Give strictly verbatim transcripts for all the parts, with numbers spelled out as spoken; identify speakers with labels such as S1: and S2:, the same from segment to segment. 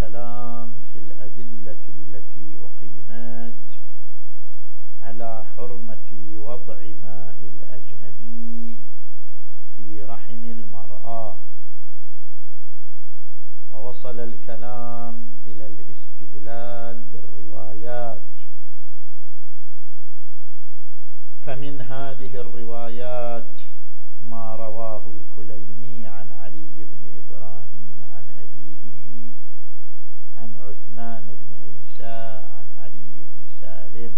S1: الكلام في الأدلة التي أقيمت على حرمة وضع ماء الأجنبي في رحم المرأة، ووصل الكلام إلى الاستدلال بالروايات. فمن هذه الروايات ما رواه الكليني عن علي بن إبراهيم عن أبيه عن عثمان بن عيسى عن علي بن سالم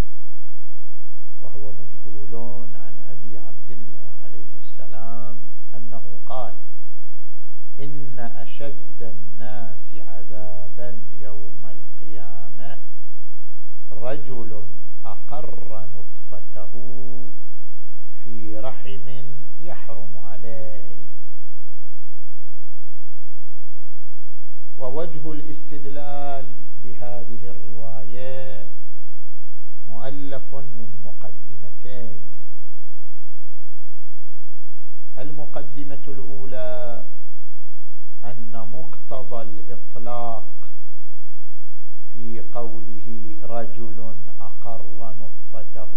S1: وهو مجهول عن أبي عبد الله عليه السلام أنه قال: إن أشد الناس عذابا يوم القيامة رجل أقر نطفته في رحم يحرم عليه. ووجه الاستدلال بهذه الرواية مؤلف من مقدمتين. المقدمة الأولى أن مقتضى الإطلاق في قوله رجل أقر نطفته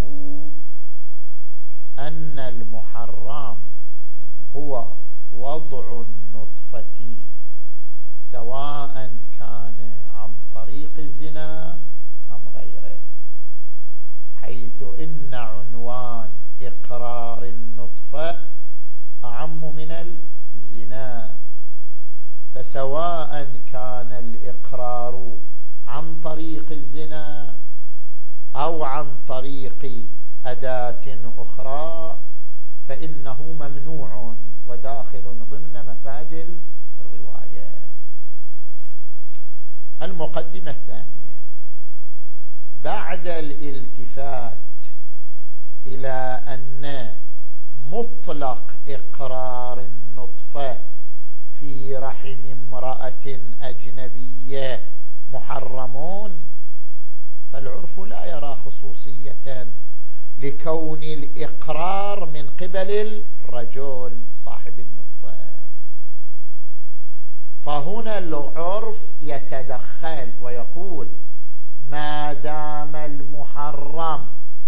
S1: أن المحرم هو وضع النطفة سواء كان عن طريق الزنا أم غيره، حيث إن عنوان إقرار النطفة أعم من الزنا، فسواء كان الإقرار عن طريق الزنا أو عن طريق أداة أخرى فإنه ممنوع وداخل ضمن مفاد الرواية. المقدمة الثانية: بعد الالتفات إلى أن مطلق إقرار النطفة في رحم امرأة أجنبية محرمون، فالعرف لا يرى خصوصية لكون الإقرار من قبل الرجل صاحب النطفة، فهنا العرف يتدخل ويقول: ما دام المحرم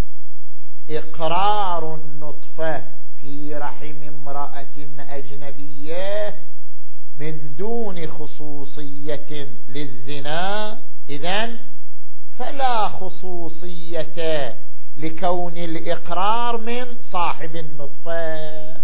S1: إقرار النطفة في رحم امرأة أجنبية من دون خصوصية للزنا، إذن فلا خصوصية لكون الإقرار من صاحب النطفة.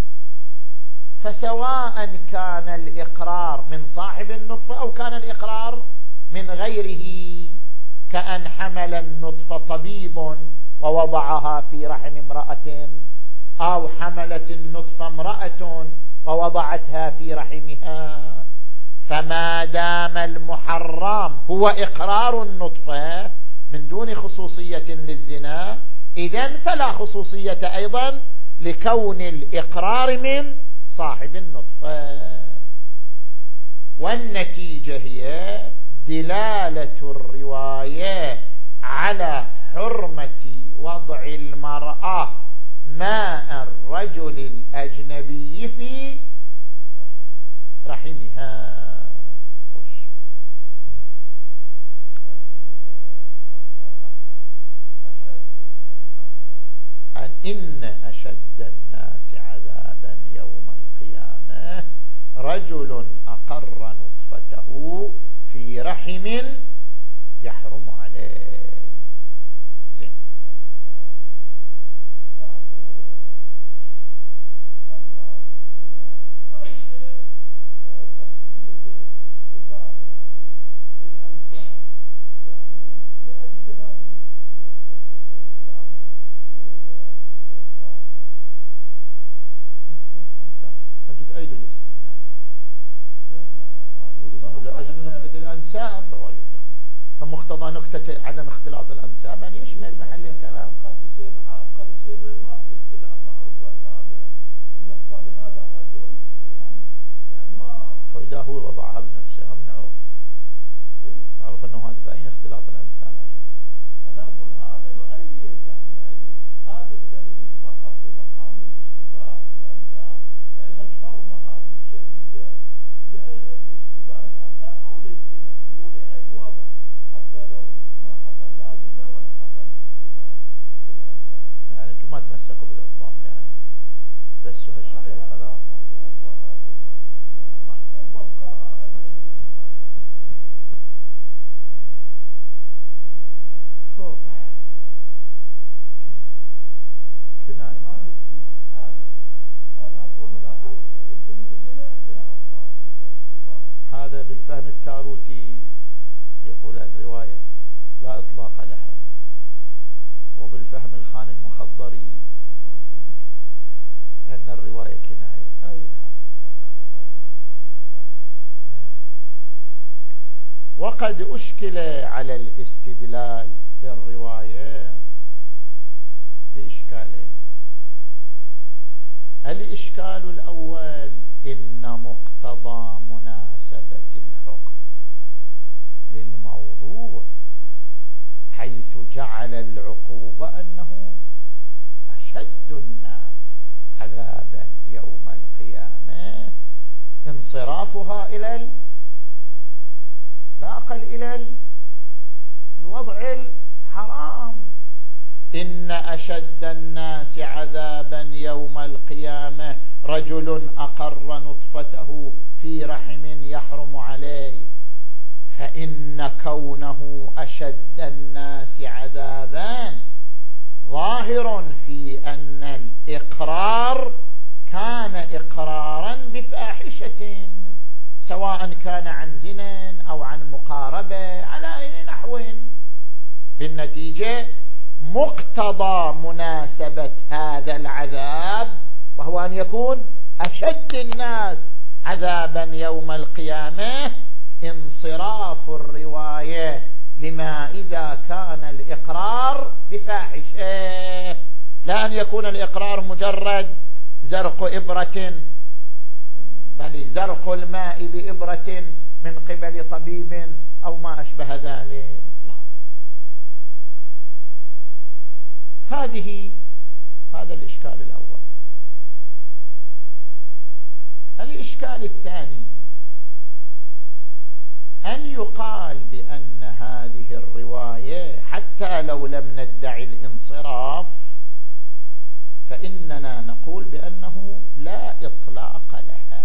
S1: فسواء كان الإقرار من صاحب النطفة أو كان الإقرار من غيره، كأن حمل النطفة طبيب ووضعها في رحم امرأة، أو حملت النطفة امرأة ووضعتها في رحمها، فما دام المحرم هو إقرار النطفة من دون خصوصية للزنا، إذن فلا خصوصية أيضا لكون الإقرار من صاحب النطفة. والنتيجة هي دلالة الرواية على حرمة وضع المرأة ماء الرجل الأجنبي في رحمها. أن إن أشد الناس عذابا يوم القيامة رجل أقر نطفته في رحم يحرم عليه. زين. تؤيدوا الاستدلال لأجل نكتة الأنساب، فمقتضى نكتة عدم اختلاط الأنساب أن يشمل محل الكلام.
S2: قد يصير قد يصير ما في اختلاط، معروف أن هذا النطفة لهذا الرجل يعني ما،
S1: فإذا هو وضعها بنفسها من عرف معروف أنه هذا فأين اختلاط الأنساب عجب.
S2: أنا أقول هذا يؤيد يعني يؤيد هذا الدليل فقط في مقام الاشتباه الأنساب، يعني هالحرمة هذه الشديدة لاشتباه الأنساب أو للزنا.
S1: بالفهم التاروتي يقول الرواية لا إطلاق لها، وبالفهم الخان المخضري أن الرواية كناية. لا يذهب. وقد أشكل على الاستدلال بالرواية بإشكالين. الإشكال الأول إن مقتضى مناسبة الحكم للموضوع حيث جعل العقوبة أنه أشد الناس عذابا يوم القيامة انصرافها إلى لا أقل إلى الوضع الحرام. إن أشد الناس عذابا يوم القيامة رجل أقر نطفته في رحم يحرم عليه، فإن كونه أشد الناس عذابا ظاهر في أن الإقرار كان إقرارا بفاحشة، سواء كان عن زنا أو عن مقاربة على أي نحو. بالنتيجة مقتضى مناسبة هذا العذاب وهو أن يكون أشد الناس عذابا يوم القيامة انصراف الرواية لما إذا كان الإقرار بفاحشة، لا أن يكون الإقرار مجرد زرق إبرة بل زرق الماء بإبرة من قبل طبيب أو ما أشبه ذلك. لا. هذه هذا الإشكال الأول. الإشكال الثاني أن يقال بأن هذه الرواية حتى لو لم ندعي الانصراف فإننا نقول بأنه لا إطلاق لها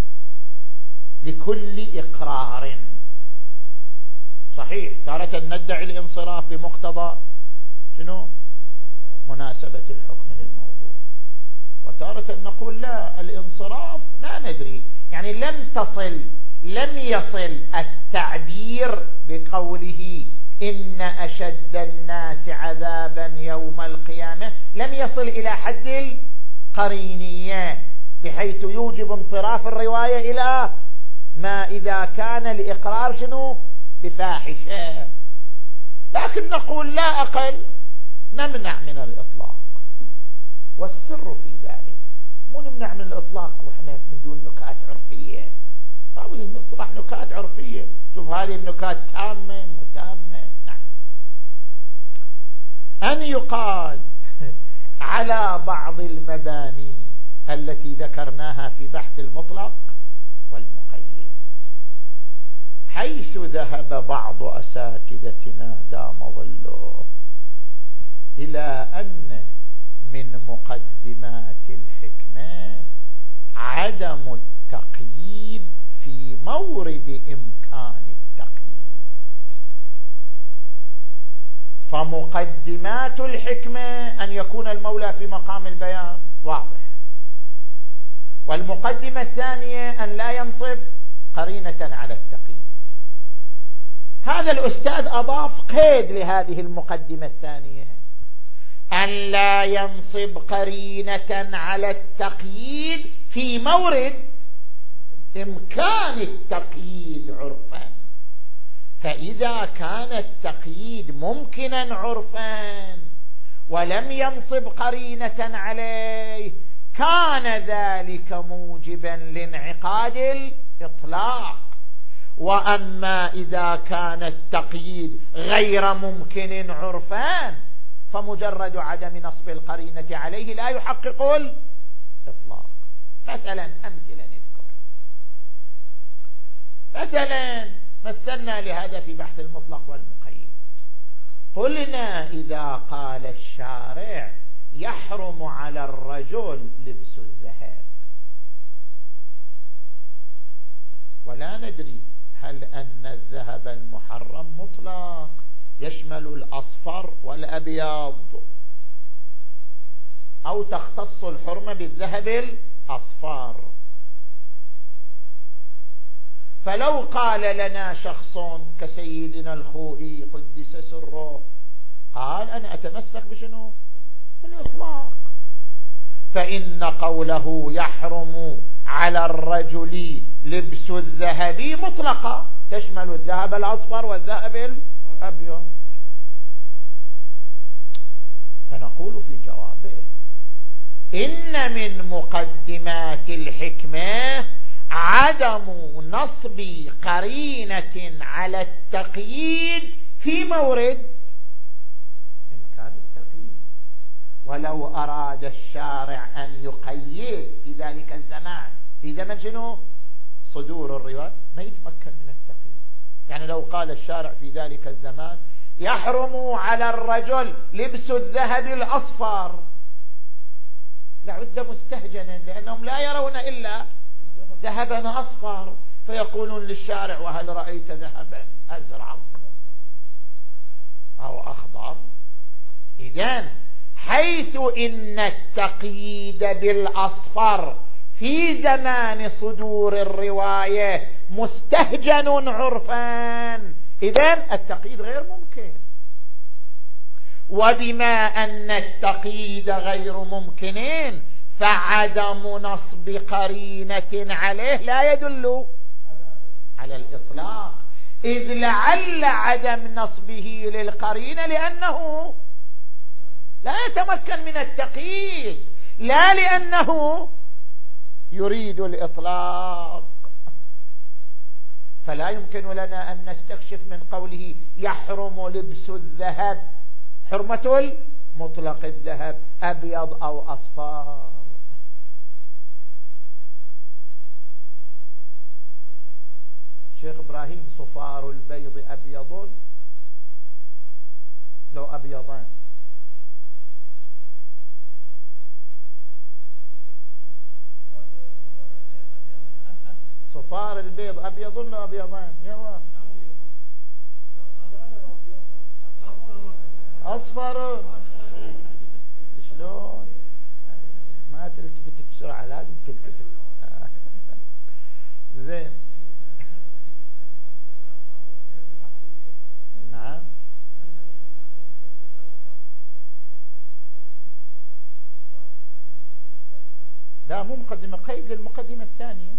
S1: لكل إقرار. صحيح تارة ندعي الانصراف بمقتضى شنو؟ مناسبة الحكم للموضوع، وتارة نقول لا الانصراف لا ندري، يعني لم تصل لم يصل التعبير بقوله إن أشد الناس عذابا يوم القيامة لم يصل إلى حد القرينية بحيث يوجب انصراف الرواية إلى ما إذا كان الإقرار شنو بفاحشة. لكن نقول لا أقل نمنع من الإطلاق، والسر في ذلك مو نمنع من الإطلاق وإحنا من دون نكات عرفية، طبعا نطرح نكات عرفية، شوف هذه النكات تامة متامة. نعم. أن يقال على بعض المباني التي ذكرناها في بحث المطلق والمقيد، حيث ذهب بعض أساتذتنا دام ظله إلى أن من مقدمات الحكمة عدم التقييد في مورد إمكان التقييد، فمقدمات الحكمة أن يكون المولى في مقام البيان واضح، والمقدمة الثانية أن لا ينصب قرينة على التقييد. هذا الأستاذ أضاف قيد لهذه المقدمة الثانية، أن لا ينصب قرينة على التقييد في مورد إمكان التقييد عرفا، فإذا كان التقييد ممكنا عرفا ولم ينصب قرينة عليه كان ذلك موجبا لانعقاد الإطلاق. وأما إذا كان التقييد غير ممكن عرفا فمجرد عدم نصب القرينة عليه لا يحقق الإطلاق. مثلا أمثلة نذكر، مثلا مثلنا لهذا في بحث المطلق والمقيد، قلنا إذا قال الشارع يحرم على الرجل لبس الذهب، ولا ندري هل أن الذهب المحرم مطلق يشمل الأصفر والأبيض أو تختص الحرمة بالذهب الأصفر. فلو قال لنا شخص كسيدنا الخوئي قدس سره قال أنا أتمسك بشنو؟ بالإطلاق، فإن قوله يحرم على الرجل لبس الذهب مطلقة تشمل الذهب الأصفر والذهب الأبيض. فنقول في جوابه إن من مقدمات الحكمة عدم نصب قرينة على التقييد في مورد إمكان التقييد. ولو أراد الشارع أن يقيد في ذلك الزمان، في زمن شنو؟ صدور الرواية، ما يتمكن من التقييد. يعني لو قال الشارع في ذلك الزمان يحرم على الرجل لبس الذهب الأصفر لعد مستهجنا، لأنهم لا يرون إلا ذهبا أصفر، فيقولون للشارع وهل رأيت ذهبا أزرق أو أخضر؟ إذن حيث إن التقييد بالأصفر في زمان صدور الرواية مستهجن عرفا، إذن التقييد غير ممكن. وبما أن التقييد غير ممكن فعدم نصب قرينة عليه لا يدل على الإطلاق، إذ لعل عدم نصبه للقرينة لأنه لا يتمكن من التقييد، لا لأنه يريد الإطلاق. فلا يمكن لنا أن نستكشف من قوله يحرم لبس الذهب حرمة مطلق الذهب أبيض أو أصفر. شيخ إبراهيم صفار البيض أبيض لو أبيضان، صفار البيض أبيض لو أبيضان، يلا أصفر شلون؟ ما تلتفت بسرعة، لازم تلتفت. زين، نعم. لا مو مقدمة، قيد للمقدمة الثانية.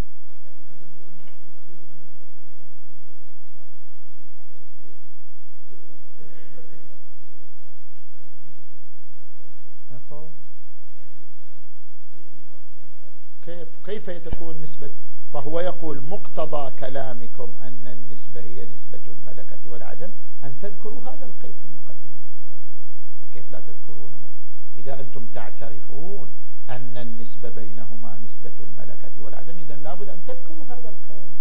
S1: كيف كيف تكون نسبة؟ فهو يقول مقتضى كلامكم أن النسبة هي نسبة الملكة والعدم أن تذكروا هذا القيد في المقدمة، فكيف لا تذكرونه إذا أنتم تعترفون أن النسبة بينهما نسبة الملكة والعدم؟ إذا لابد أن تذكروا هذا القيد.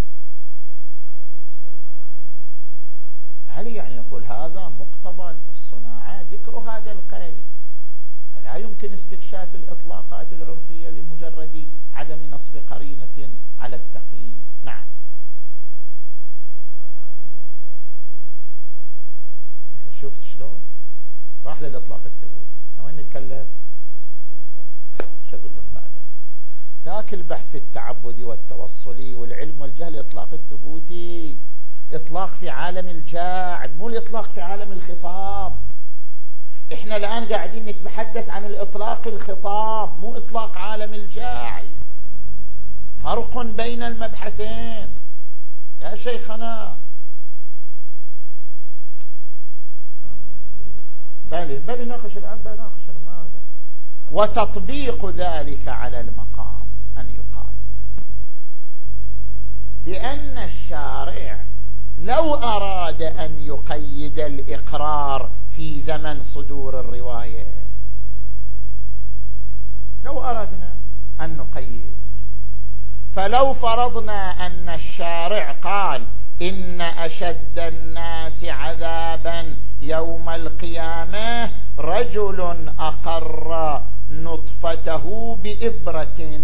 S1: هل يعني يقول هذا مقتضى الصناعة ذكر هذا القيد؟ لا يمكن استكشاف الإطلاقات العرفية لمجرد عدم نصب قرينة على التقييد. نعم. شفت شلون راح للإطلاق الثبوتي؟ وين نتكلم؟ شغل بعدين ذاك البحث في التعبدي والتوصلي والعلم والجهل إطلاق الثبوتي، إطلاق في عالم الجاعل، مو الإطلاق في عالم الخطاب. احنا الآن قاعدين نتحدث عن الإطلاق الخطاب، مو إطلاق عالم الجاعل. فرق بين المبحثين يا شيخنا. بل بل ناقش الآن، بل ناقش الماذا. وتطبيق ذلك على المقام أن يقال بأن الشارع لو أراد أن يقيد الإقرار في زمن صدور الرواية، لو أردنا أن نقيد، فلو فرضنا أن الشارع قال إن أشد الناس عذابا يوم القيامة رجل أقر نطفته بإبرة،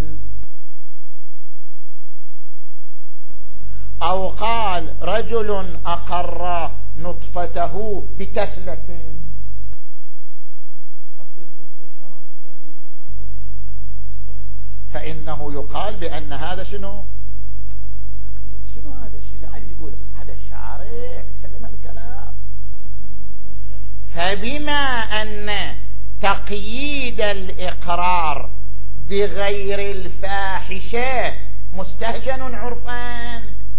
S1: أو قال رجل أقر نطفته بتفلة، فإنه يقال بأن هذا شنو؟ شنو هذا؟ قاعد يقول هذا الشارع يتكلم الكلام. فبما أن تقييد الإقرار بغير الفاحشة مستهجن عرفان،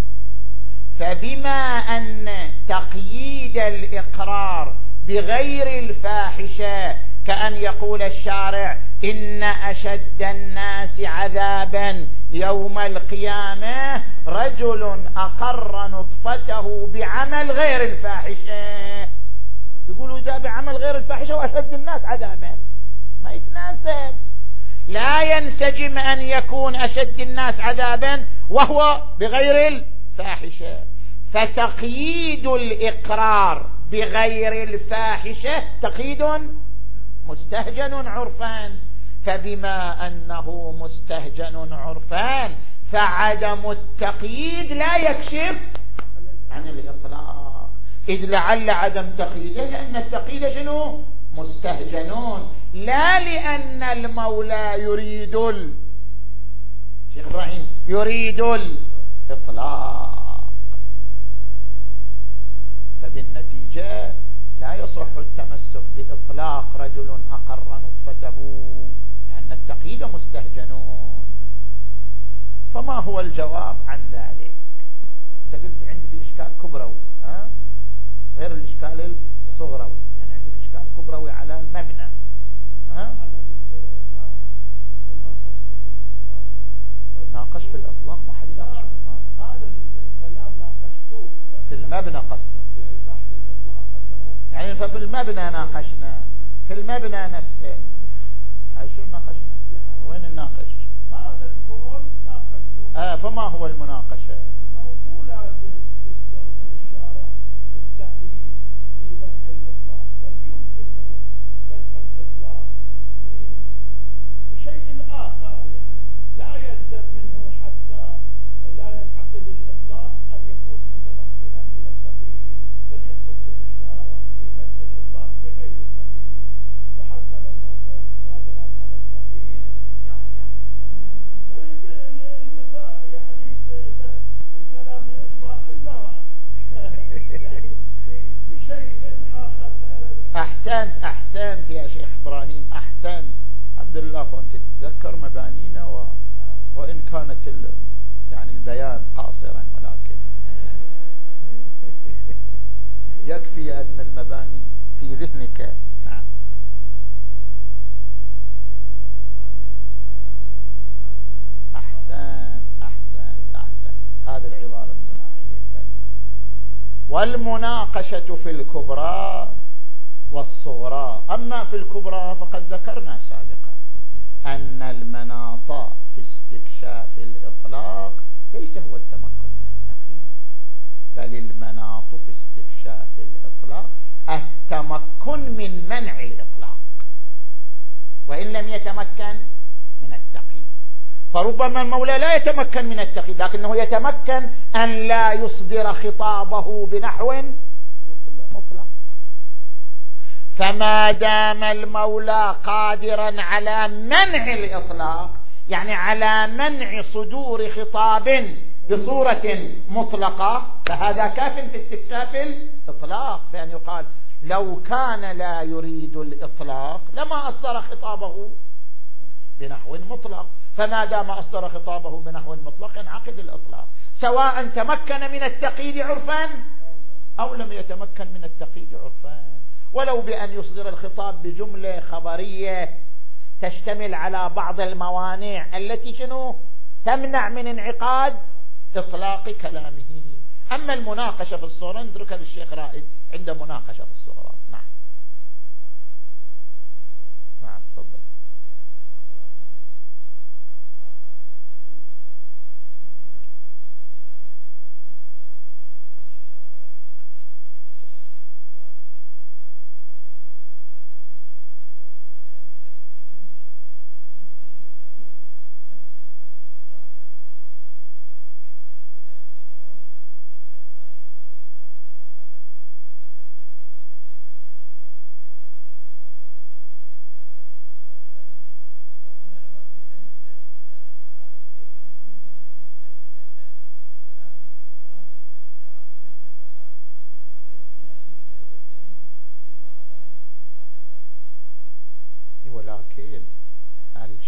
S1: فبما أن تقييد الإقرار بغير الفاحشة كأن يقول الشارع إن أشد الناس عذابا يوم القيامة رجل أقر نطفته بعمل غير الفاحشة، يقولوا إذا بعمل غير الفاحشة وأشد الناس عذابا، ما يتناسب. لا ينسجم أن يكون أشد الناس عذابا وهو بغير الفاحشة. فتقييد الإقرار بغير الفاحشة تقييد مستهجن عرفان، فبما أنه مستهجن عرفان فعدم التقييد لا يكشف عن الإطلاق، إذ لعل عدم تقييده لأن التقييد شنو؟ مستهجنون، لا لأن المولى يريد ال... شيخ إبراهيم يريد الإطلاق. فبالنتيجة لا يصح التمسك بإطلاق رجل أقر نطفته لأن التقييد مستهجنون. فما هو الجواب عن ذلك؟ أنت قلت عندي في إشكال كبروي ها؟ غير الإشكال الصغروي، يعني عندك إشكال كبروي على المبنى ها؟ ناقش في الإطلاق، ما حد يناقش في الإطلاق،
S2: هذا الكلام ناقشتوه
S1: في المبنى قصده،
S2: في بحث الإطلاق أنه
S1: يعني ففي المبنى ناقشنا، في المبنى نفسه هاي شو ناقشنا؟ وين الناقش؟
S2: هذا القول ناقشتوه.
S1: آه فما هو المناقشة؟
S2: أنه مو لازم يصدر من الشارع التقييد في منع الإطلاق، بل يمكن هو منع الإطلاق بشيء آخر، يعني لا يلزم منه حتى لا ينعقد الإطلاق أن يكون متمكنا من التقييد، بل يستطيع الشارع في منع الإطلاق بغير التقييد، وحتى لو ما كان قادرا على التقييد يعني الكلام الإطلاقي لا يعني بشيء آخر.
S1: أحسنت أحسنت يا شيخ إبراهيم أحسنت، الحمد لله كنت تتذكر مبانينا و... وإن كانت ال... يعني البيان قاصرا، ولكن يكفي أن المباني في ذهنك. نعم. أحسن أحسن أحسن، هذه العبارة الصناعية. والمناقشة في الكبرى والصغرى. أما في الكبرى فقد ذكرنا سابقا أن المناط في استكشاف الإطلاق ليس هو التمكن من التقييد، بل المناط في استكشاف الإطلاق التمكن من منع الإطلاق وإن لم يتمكن من التقييد. فربما المولى لا يتمكن من التقييد لكنه يتمكن أن لا يصدر خطابه بنحو مطلق. فما دام المولى قادرا على منع الإطلاق، يعني على منع صدور خطاب بصورة مطلقة، فهذا كاف في استكشاف الإطلاق، بأن يقال لو كان لا يريد الإطلاق لما أصدر خطابه بنحو مطلق. فما دام أصدر خطابه بنحو مطلق ينعقد الإطلاق، سواء تمكن من التقييد عرفا أو لم يتمكن من التقييد عرفا، ولو بأن يصدر الخطاب بجملة خبرية تشتمل على بعض الموانع التي شنو تمنع من انعقاد إطلاق كلامه. أما المناقشة في الصورة ندركها للشيخ رائد عند مناقشة في الصورة. نعم نعم تفضل.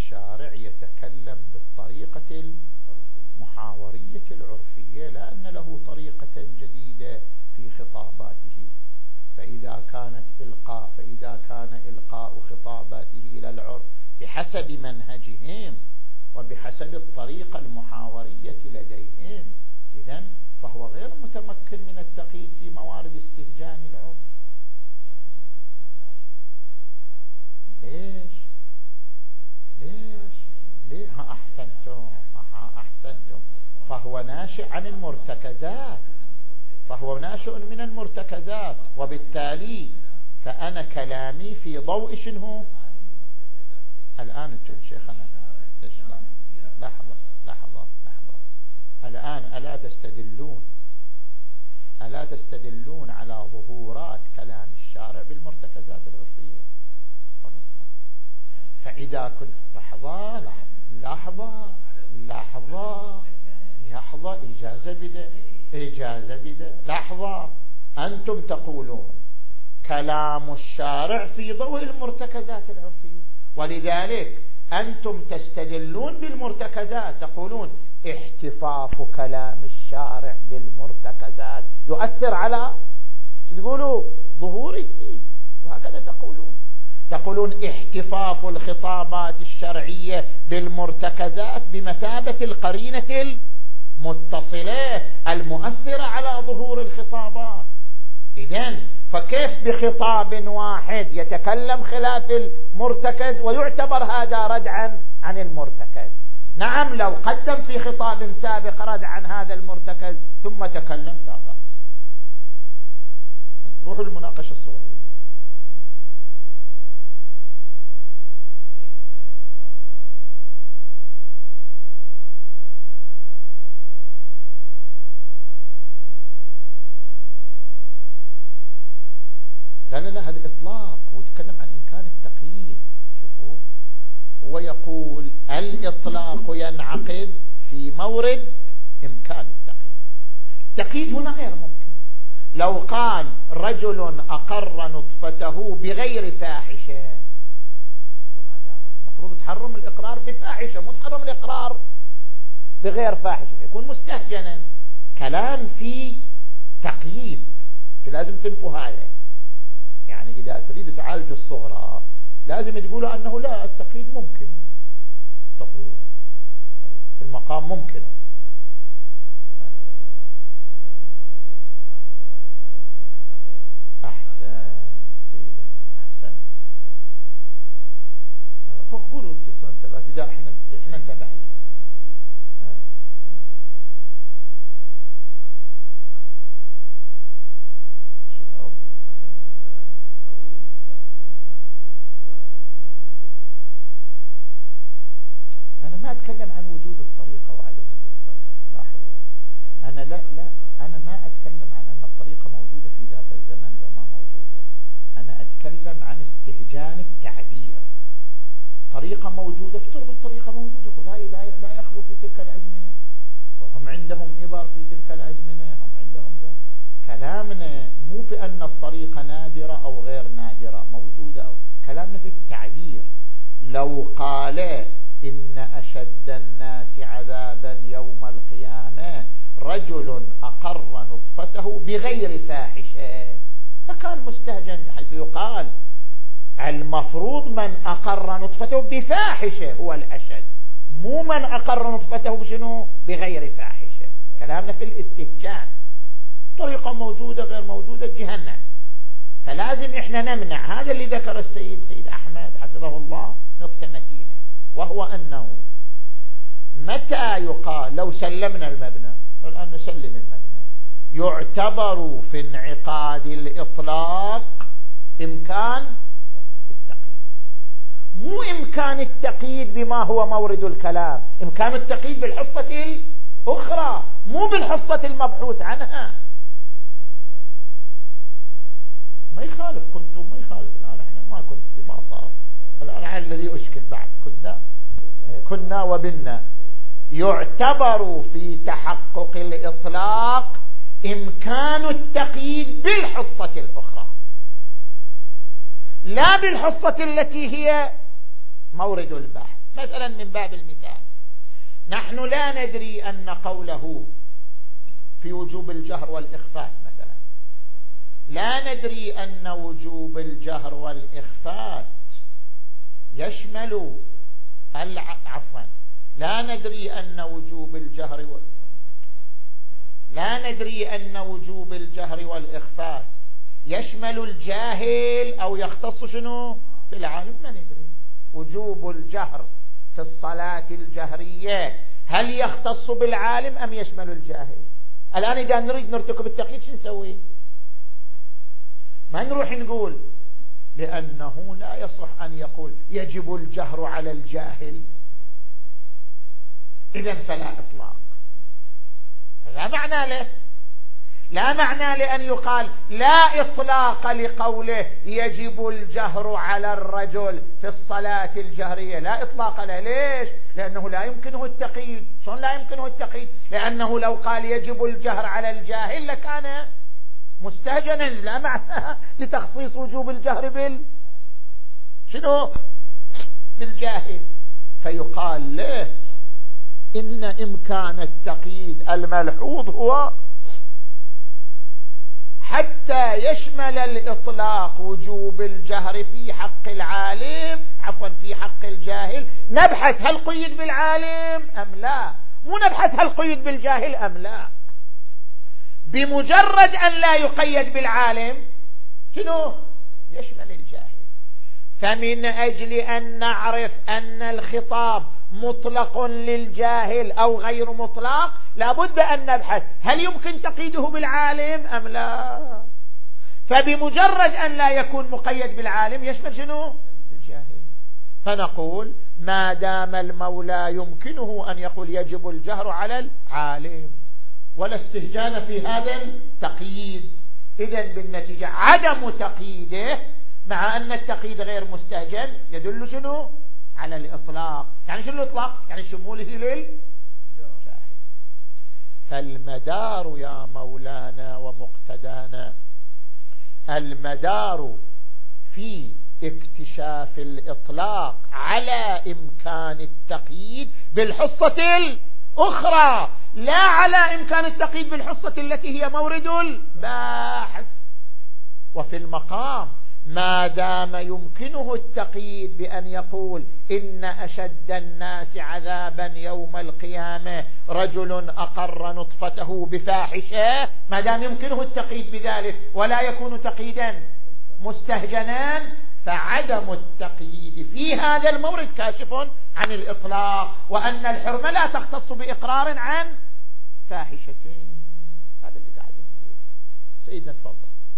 S1: الشارع يتكلم بالطريقة المحاورية العرفية، لا أن له طريقة جديدة في خطاباته. فإذا كانت إلقاء فإذا كان إلقاء خطاباته إلى العرف بحسب منهجهم وبحسب الطريقة المحاورية لديهم، إذن فهو غير متمكن من التقييد في موارد استهجان العرف. ليش ليش ليه ها أحسنتم ها أحسنتم فهو ناشئ عن المرتكزات، فهو ناشئ من المرتكزات، وبالتالي فأنا كلامي في ضوء شنو الآن. انتم شيخنا ليش لا لحظة لحظة لحظة الآن ألا تستدلون ألا تستدلون على ظهورات كلام الشارع بالمرتكزات العرفية؟ فإذا كنت لحظة لحظة لحظة لحظة إجازة بدأ إجازة بدأ لحظة. أنتم تقولون كلام الشارع في ضوء المرتكزات العرفية، ولذلك أنتم تستدلون بالمرتكزات، تقولون احتفاظ كلام الشارع بالمرتكزات يؤثر على تقولوا ظهوره، وهكذا تقولون تقولون احتفاظ الخطابات الشرعية بالمرتكزات بمثابة القرينة المتصلة المؤثرة على ظهور الخطابات. إذن فكيف بخطاب واحد يتكلم خلاف المرتكز ويعتبر هذا ردعا عن المرتكز؟ نعم لو قدم في خطاب سابق رد عن هذا المرتكز ثم تكلم لا بأس. روحوا المناقشة الصورية. لا لا لا هذا إطلاق، هو يتكلم عن إمكان التقييد. شوفوا هو يقول الإطلاق ينعقد في مورد إمكان التقييد. التقييد هنا غير ممكن. لو قال رجل أقر نطفته بغير فاحشة، يقول هذا المفروض تحرم الإقرار بفاحشة، مو تحرم الإقرار بغير فاحشة، يكون مستهجنا. كلام في تقييد لازم تنفوا هذا. يعني إذا تريد تعالج الصغرى لازم تقولوا أنه لا التقييد ممكن، تقول في المقام ممكن. أحسن سيدنا أحسن أحسن قولوا انتبهت إذا إحنا إحنا انتبهنا. أنا ما أتكلم عن وجود الطريقة وعدم وجود الطريقة. شو لاحظوا أنا لا لا أنا ما أتكلم عن أن الطريقة موجودة في ذاك الزمن لو ما موجودة. أنا أتكلم عن استهجان التعبير. طريقة موجودة افترضوا الطريقة موجودة لا لا لا يخلو في تلك الأزمنة، وهم عندهم إبر في تلك الأزمنة، هم عندهم ذا. كلامنا مو في أن الطريقة نادرة أو غير نادرة، موجودة أو كلامنا في التعبير. لو قال إن أشد الناس عذابا يوم القيامة رجل أقر نطفته بغير فاحشة فكان مستهجن، حيث يقال المفروض من أقر نطفته بفاحشة هو الأشد، مو من أقر نطفته بشنو بغير فاحشة. كلامنا في الاستهجان. طريقة موجودة غير موجودة جهنم، فلازم إحنا نمنع. هذا اللي ذكر السيد سيد أحمد حفظه الله نقطة متينة، وهو أنه متى يقال لو سلمنا المبنى، الآن نسلم المبنى، يعتبر في انعقاد الإطلاق إمكان التقييد، مو إمكان التقييد بما هو مورد الكلام، إمكان التقييد بالحصة الأخرى مو بالحصة المبحوث عنها. ما يخالف كنتم ما يخالف. الآن احنا ما كنت ما صار الآن الذي أشكل بعد كنا كنا وبنا. يعتبر في تحقق الإطلاق إمكان التقييد بالحصة الأخرى لا بالحصة التي هي مورد البحث. مثلا من باب المثال، نحن لا ندري أن قوله في وجوب الجهر والإخفاء مثلا، لا ندري أن وجوب الجهر والإخفاء يشمل الع... عفوا لا ندري أن وجوب الجهر و... لا ندري أن وجوب الجهر والإخفاء يشمل الجاهل أو يختص شنو بالعالم. ما ندري وجوب الجهر في الصلاة الجهرية هل يختص بالعالم أم يشمل الجاهل؟ الآن إذا نريد نرتكب التقييد شو نسوي؟ ما نروح نقول لأنه لا يصح أن يقول يجب الجهر على الجاهل إذن فلا إطلاق. لا معنى له، لا معنى لأن يقال لا إطلاق لقوله يجب الجهر على الرجل في الصلاة الجهرية، لا إطلاق له. ليش؟ لأنه لا يمكنه التقييد. شلون لا يمكنه التقييد؟ لأنه لو قال يجب الجهر على الجاهل لكان مستهجنا، لا معنى لتخصيص وجوب الجهر بال شنو بالجاهل. فيقال له إن إمكان التقييد الملحوظ هو حتى يشمل الإطلاق وجوب الجهر في حق العالم عفوا في حق الجاهل. نبحث هل قيد بالعالم أم لا، مو نبحث هل قيد بالجاهل أم لا. بمجرد أن لا يقيد بالعالم شنو يشمل الجاهل. فمن أجل أن نعرف أن الخطاب مطلق للجاهل أو غير مطلق لابد أن نبحث هل يمكن تقييده بالعالم أم لا. فبمجرد أن لا يكون مقيد بالعالم يشمل شنو الجاهل. فنقول ما دام المولى يمكنه أن يقول يجب الجهر على العالم ولا استهجان في هذا التقييد، إذن بالنتيجة عدم تقييده مع أن التقييد غير مستهجن يدل شنو على الإطلاق. يعني شنو الإطلاق؟ يعني شموله للجاهل. فالمدار يا مولانا ومقتدانا، المدار في اكتشاف الإطلاق على إمكان التقييد بالحصة الأخرى، لا على إمكان التقييد بالحصة التي هي مورد الباحث. وفي المقام ما دام يمكنه التقييد بأن يقول إن أشد الناس عذابا يوم القيامة رجل أقر نطفته بفاحشة، ما دام يمكنه التقييد بذلك ولا يكون تقييدا مستهجنا، فعدم التقييد في هذا المورد كاشف عن الإطلاق، وأن الحرمة لا تختص بإقرار عن فاحشتين. هذا اللي قاعد يقول. سيدنا تفضل.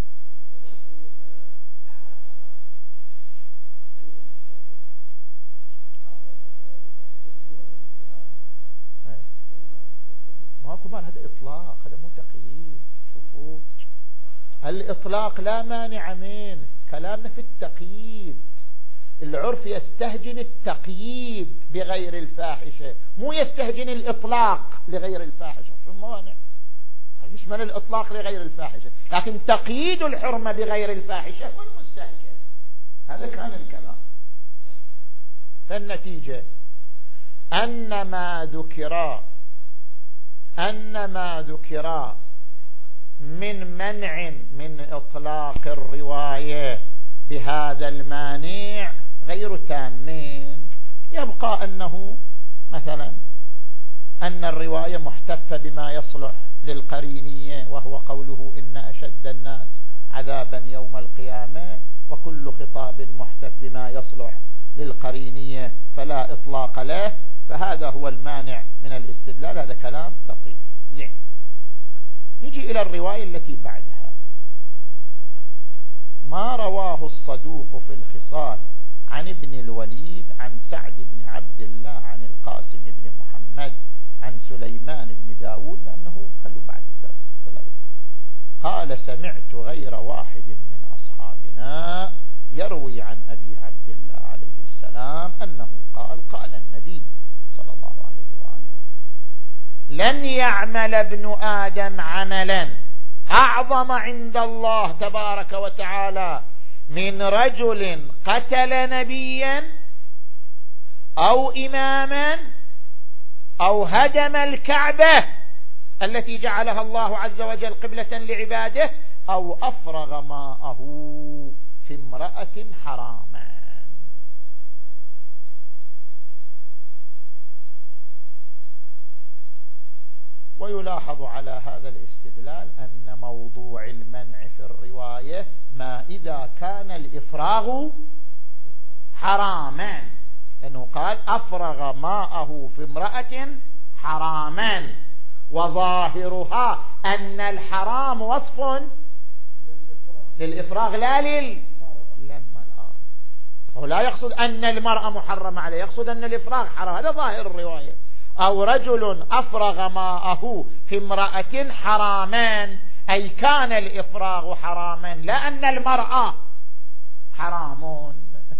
S1: ماكو مال، هذا إطلاق، هذا مو تقييد. شوفوا الإطلاق لا مانع منه، كلامنا في التقييد. العرف يستهجن التقييد بغير الفاحشة، مو يستهجن الإطلاق لغير الفاحشة. شو الموانع؟ يشمل الإطلاق لغير الفاحشة، لكن تقييد الحرمة بغير الفاحشة هو المستهجن. هذا كان الكلام. فالنتيجة أن ما ذكر أن ما ذكر من منع من إطلاق الرواية بهذا المانع غير تامين. يبقى أنه مثلا أن الرواية محتفة بما يصلح للقرينية، وهو قوله إن أشد الناس عذابا يوم القيامة، وكل خطاب محتف بما يصلح للقرينية فلا إطلاق له، فهذا هو المانع من الاستدلال. هذا كلام لطيف زين. نجي إلى الرواية التي بعدها. ما رواه الصدوق في الخصال عن ابن الوليد عن سعد بن عبد الله عن القاسم بن محمد عن سليمان بن داود، لأنه خلوا بعد الدرس ثلاثة. قال سمعت غير واحد من أصحابنا يروي عن أبي عبد الله عليه السلام أنه قال قال النبي صلى الله عليه وآله: لن يعمل ابن آدم عملا أعظم عند الله تبارك وتعالى من رجل قتل نبيا أو إماما أو هدم الكعبة التي جعلها الله عز وجل قبلة لعباده، أو أفرغ ماءه في امرأة حراما. ويلاحظ على هذا الاستدلال أن موضوع المنع في الرواية ما إذا كان الإفراغ حراما، لأنه قال أفرغ ماءه في امرأة حراما، وظاهرها أن الحرام وصف للإفراغ لا للمرأة. هو لا يقصد أن المرأة محرمة عليه، يقصد أن الإفراغ حرام، هذا ظاهر الرواية. أو رجل أفرغ ماءه في امرأة حراما، أي كان الإفراغ حراما لا أن المرأة حرام.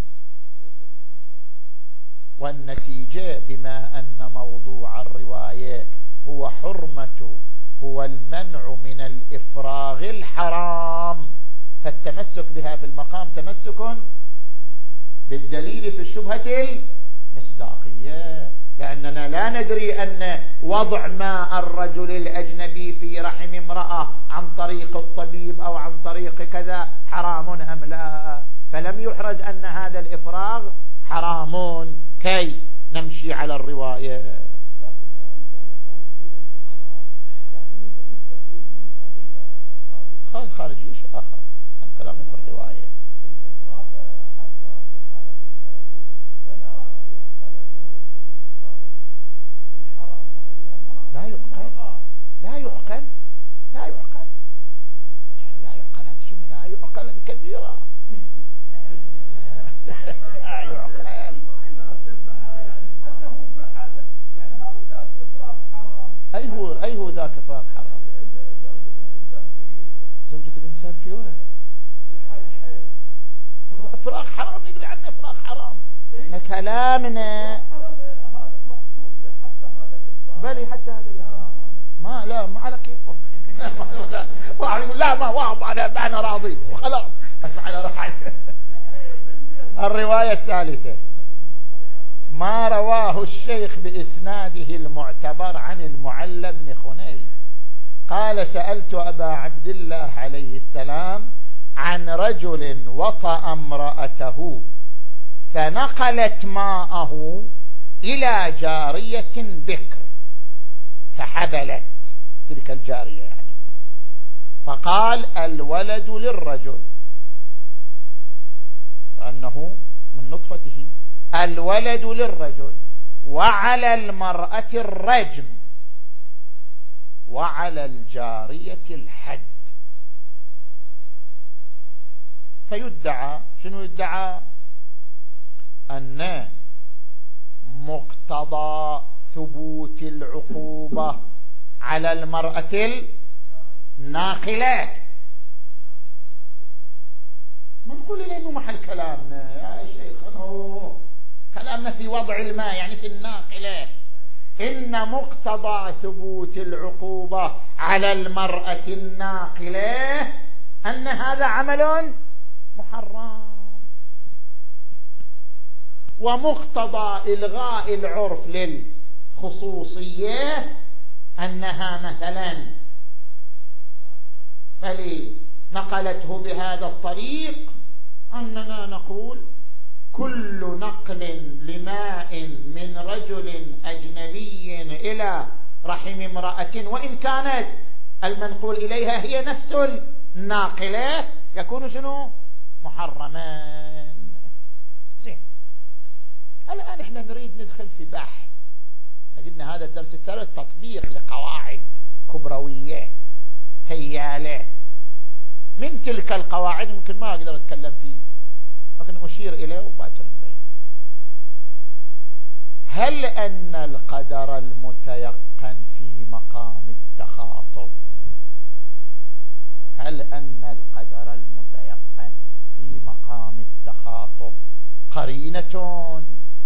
S1: والنتيجة بما أن موضوع الرواية هو حرمة هو المنع من الإفراغ الحرام، فالتمسك بها في المقام تمسك بالدليل في الشبهة المصداقية، لأننا لا ندري أن وضع ماء الرجل الأجنبي في رحم امرأة عن طريق الطبيب أو عن طريق كذا حرام أم لا، فلم يحرز أن هذا الإفراغ حرام كي نمشي على الرواية. خارجي شيء آخر عن كلامه في الرواية.
S2: الإفراط حتى في حالة الحيوان فلا يعقل أنه يقصد الإفراط الحرام، وإنما
S1: لا يعقل لا يعقل لا يعقل لا يعقل هذه الجملة لا يعقل هذه كبيرة. لا يعقل
S2: أنه في حالة يعني هم ذاك إفراط حرام.
S1: أي هو أي هو ذاك إفراط حرام؟ زوجة الإنسان في وين؟
S2: في حال الحيض.
S1: إفراغ حرام، ندري عنه إفراغ حرام. إيه؟ كلامنا
S2: هذا مقصود حتى هذا الإفراغ.
S1: بلي حتى هذا الإفراغ ما لا ما على كيفك. لا ما واضح أنا أنا راضي وخلاص. أنا راح. الرواية الثالثة ما رواه الشيخ بإسناده المعتبر عن المعلى بن خنيف قال سألت أبا عبد الله عليه السلام عن رجل وطأ امرأته فنقلت ماءه إلى جارية بكر فحبلت تلك الجارية يعني، فقال الولد للرجل لأنه من نطفته، الولد للرجل وعلى المرأة الرجم وعلى الجارية الحد. فيدعى شنو يدعى؟ أن مقتضى ثبوت العقوبة على المرأة الناقلة. ما نقول إليه محل كلامنا يا شيخنا، كلامنا في وضع الماء يعني في الناقلة. إن مقتضى ثبوت العقوبة على المرأة الناقلة أن هذا عمل محرم، ومقتضى إلغاء العرف للخصوصية أنها مثلا فلي نقلته بهذا الطريق أننا نقول كل نقل لماء من رجل أجنبي إلى رحم امرأة وإن كانت المنقول إليها هي نفس الناقلة يكون شنو؟ محرمان. زين، الآن احنا نريد ندخل في بحث. قلنا هذا الدرس الثالث تطبيق لقواعد كبروية هيالة. من تلك القواعد ممكن ما أقدر أتكلم فيه لكن أشير إليه وباكر نبين. هل أن القدر المتيقن في مقام التخاطب هل أن القدر المتيقن في مقام التخاطب قرينة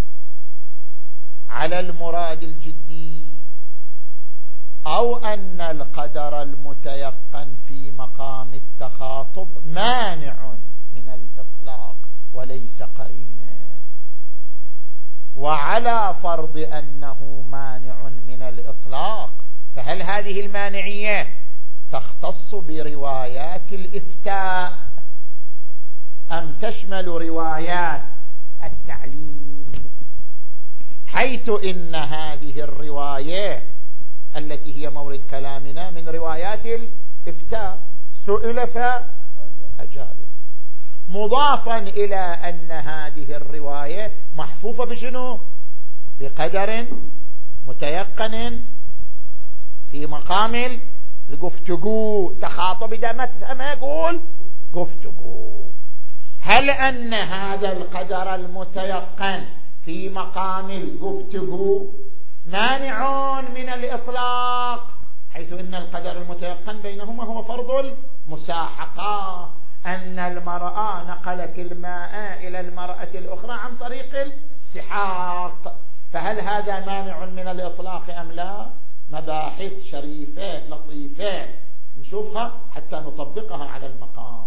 S1: على المراد الجدي، أو أن القدر المتيقن في مقام التخاطب مانع من الإطلاق وليس قرينة؟ وعلى فرض أنه مانع من الإطلاق، فهل هذه المانعية تختص بروايات الإفتاء أم تشمل روايات التعليم؟ حيث إن هذه الرواية التي هي مورد كلامنا من روايات الإفتاء، سئل فأجاب، مضافا إلى أن هذه الرواية محفوفة بشنو؟ بقدر متيقن في مقام القفتقو، تخاطب إذا ما تفهمها يقول قفتقو. هل أن هذا القدر المتيقن في مقام القفتقو مانع من الإطلاق، حيث إن القدر المتيقن بينهما هو فرض المساحقة، أن المرأة نقلت الماء إلى المرأة الأخرى عن طريق السحاق، فهل هذا مانع من الإطلاق أم لا؟ مباحث شريفة لطيفة نشوفها حتى نطبقها على المقام.